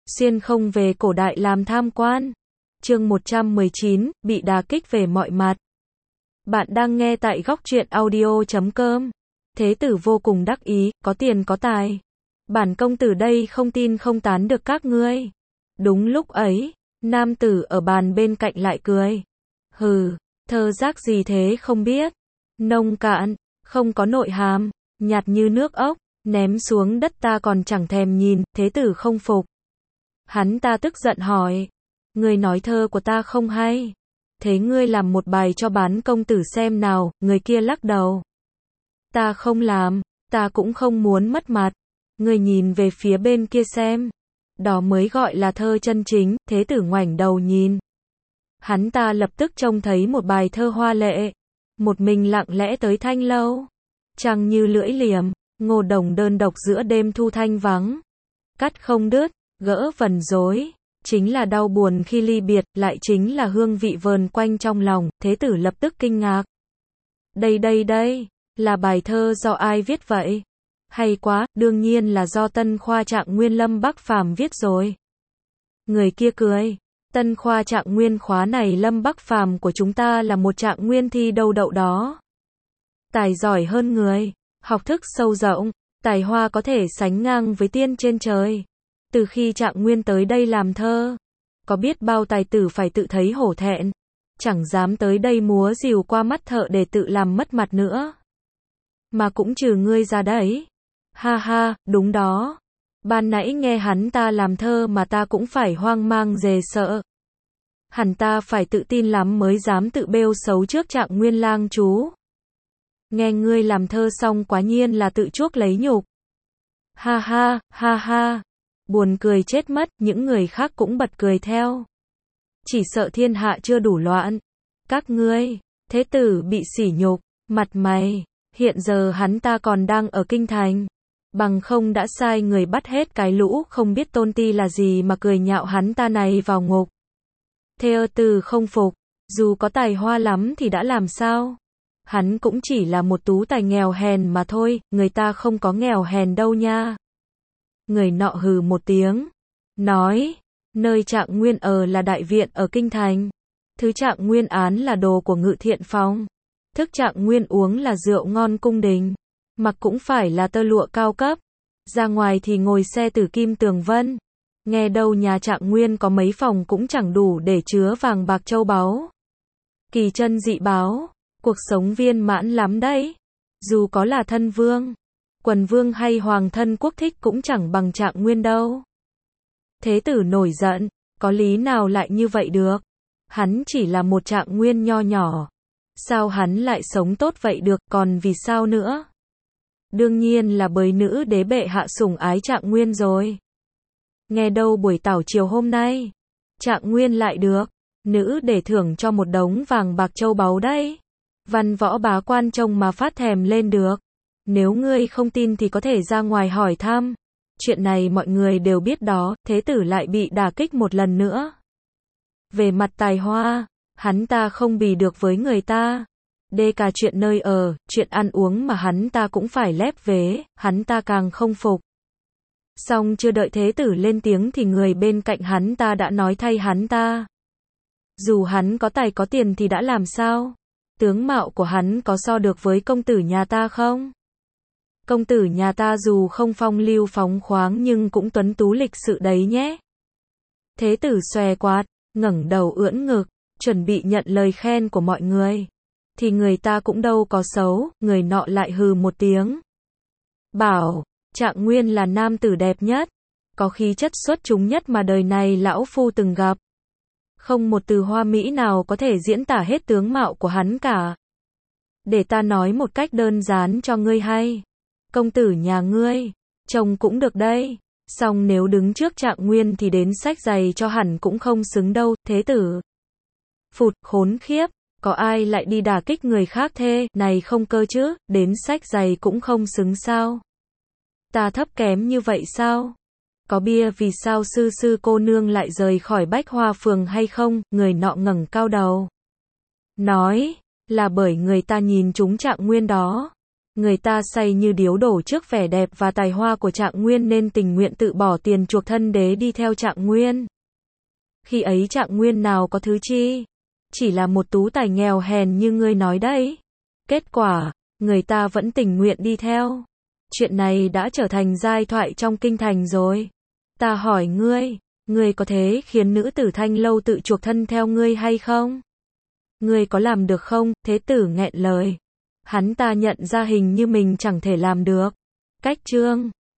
xuyên không về cổ đại làm tham quan. Chương 119, bị đả kích về mọi mặt. Bạn đang nghe tại góc truyện audio.com. Thế tử vô cùng đắc ý, có tiền có tài. Bản công tử đây không tin không tán được các ngươi. Đúng lúc ấy, nam tử ở bàn bên cạnh lại cười. Hừ, thơ giác gì thế không biết. Nông cạn, không có nội hàm, nhạt như nước ốc, ném xuống đất ta còn chẳng thèm nhìn, thế tử không phục. Hắn ta tức giận hỏi, ngươi nói thơ của ta không hay. Thế ngươi làm một bài cho bán công tử xem nào, người kia lắc đầu. Ta không làm, ta cũng không muốn mất mặt. Ngươi nhìn về phía bên kia xem. Đó mới gọi là thơ chân chính, thế tử ngoảnh đầu nhìn. Hắn ta lập tức trông thấy một bài thơ hoa lệ. Một mình lặng lẽ tới thanh lâu. Trăng như lưỡi liềm, ngô đồng đơn độc giữa đêm thu thanh vắng. Cắt không đứt, gỡ vần rối. Chính là đau buồn khi ly biệt, lại chính là hương vị vờn quanh trong lòng, thế tử lập tức kinh ngạc. Đây, là bài thơ do ai viết vậy? Hay quá, đương nhiên là do Tân Khoa Trạng Nguyên Lâm Bắc Phàm viết rồi. Người kia cười, Tân Khoa Trạng Nguyên khóa này Lâm Bắc Phàm của chúng ta là một trạng nguyên thi đâu đậu đó. Tài giỏi hơn người, học thức sâu rộng, tài hoa có thể sánh ngang với tiên trên trời. Từ khi Trạng Nguyên tới đây làm thơ, có biết bao tài tử phải tự thấy hổ thẹn, chẳng dám tới đây múa rìu qua mắt thợ để tự làm mất mặt nữa. Mà cũng trừ ngươi ra đấy. Ha ha, đúng đó. Ban nãy nghe hắn ta làm thơ mà ta cũng phải hoang mang rề sợ. Hẳn ta phải tự tin lắm mới dám tự bêu xấu trước Trạng Nguyên lang chú. Nghe ngươi làm thơ xong quá nhiên là tự chuốc lấy nhục. Ha ha. Buồn cười chết mất, những người khác cũng bật cười theo. Chỉ sợ thiên hạ chưa đủ loạn. Các ngươi, thế tử bị sỉ nhục, mặt mày, hiện giờ hắn ta còn đang ở kinh thành. Bằng không đã sai người bắt hết cái lũ không biết tôn ti là gì mà cười nhạo hắn ta này vào ngục. Thê tử không phục, dù có tài hoa lắm thì đã làm sao? Hắn cũng chỉ là một tú tài nghèo hèn mà thôi, người ta không có nghèo hèn đâu nha. Người nọ hừ một tiếng, nói, nơi Trạng Nguyên ở là đại viện ở kinh thành. Thứ Trạng Nguyên án là đồ của Ngự Thiện Phòng. Thức Trạng Nguyên uống là rượu ngon cung đình. Mặc cũng phải là tơ lụa cao cấp. Ra ngoài thì ngồi xe tử kim tường vân. Nghe đâu nhà Trạng Nguyên có mấy phòng cũng chẳng đủ để chứa vàng bạc châu báu. Kỳ chân dị báo, cuộc sống viên mãn lắm đấy. Dù có là thân vương, quần vương hay hoàng thân quốc thích cũng chẳng bằng Trạng Nguyên đâu. Thế tử nổi giận, có lý nào lại như vậy được? Hắn chỉ là một Trạng Nguyên nho nhỏ. Sao hắn lại sống tốt vậy được, còn vì sao nữa? Đương nhiên là bởi nữ đế bệ hạ sủng ái Trạng Nguyên rồi. Nghe đâu buổi tảo chiều hôm nay, Trạng Nguyên lại được nữ để thưởng cho một đống vàng bạc châu báu đấy. Văn võ bá quan trông mà phát thèm lên được. Nếu ngươi không tin thì có thể ra ngoài hỏi thăm. Chuyện này mọi người đều biết đó, thế tử lại bị đả kích một lần nữa. Về mặt tài hoa, hắn ta không bì được với người ta. Đê cả chuyện nơi ở, chuyện ăn uống mà hắn ta cũng phải lép vế, hắn ta càng không phục. Xong chưa đợi thế tử lên tiếng thì người bên cạnh hắn ta đã nói thay hắn ta. Dù hắn có tài có tiền thì đã làm sao? Tướng mạo của hắn có so được với công tử nhà ta không? Công tử nhà ta dù không phong lưu phóng khoáng nhưng cũng tuấn tú lịch sự đấy nhé. Thế tử xòe quạt, ngẩng đầu ưỡn ngực, chuẩn bị nhận lời khen của mọi người. Thì người ta cũng đâu có xấu, người nọ lại hừ một tiếng. Bảo, Trạng Nguyên là nam tử đẹp nhất, có khí chất xuất chúng nhất mà đời này lão phu từng gặp. Không một từ hoa mỹ nào có thể diễn tả hết tướng mạo của hắn cả. Để ta nói một cách đơn giản cho ngươi hay. Công tử nhà ngươi, trông cũng được đây. Song nếu đứng trước Trạng Nguyên thì đến xách giày cho hẳn cũng không xứng đâu, thế tử. Phụt, khốn khiếp, có ai lại đi đả kích người khác thế, này không cơ chứ, đến xách giày cũng không xứng sao? Ta thấp kém như vậy sao? Có bia vì sao sư cô nương lại rời khỏi Bách Hoa Phường hay không? Người nọ ngẩng cao đầu. Nói, là bởi người ta nhìn trúng Trạng Nguyên đó. Người ta say như điếu đổ trước vẻ đẹp và tài hoa của Trạng Nguyên nên tình nguyện tự bỏ tiền chuộc thân đế đi theo Trạng Nguyên. Khi ấy Trạng Nguyên nào có thứ chi? Chỉ là một tú tài nghèo hèn như ngươi nói đấy. Kết quả, người ta vẫn tình nguyện đi theo. Chuyện này đã trở thành giai thoại trong kinh thành rồi. Ta hỏi ngươi có thế khiến nữ tử Thanh Lâu tự chuộc thân theo ngươi hay không? Ngươi có làm được không? Thế tử nghẹn lời. Hắn ta nhận ra hình như mình chẳng thể làm được. Cách chương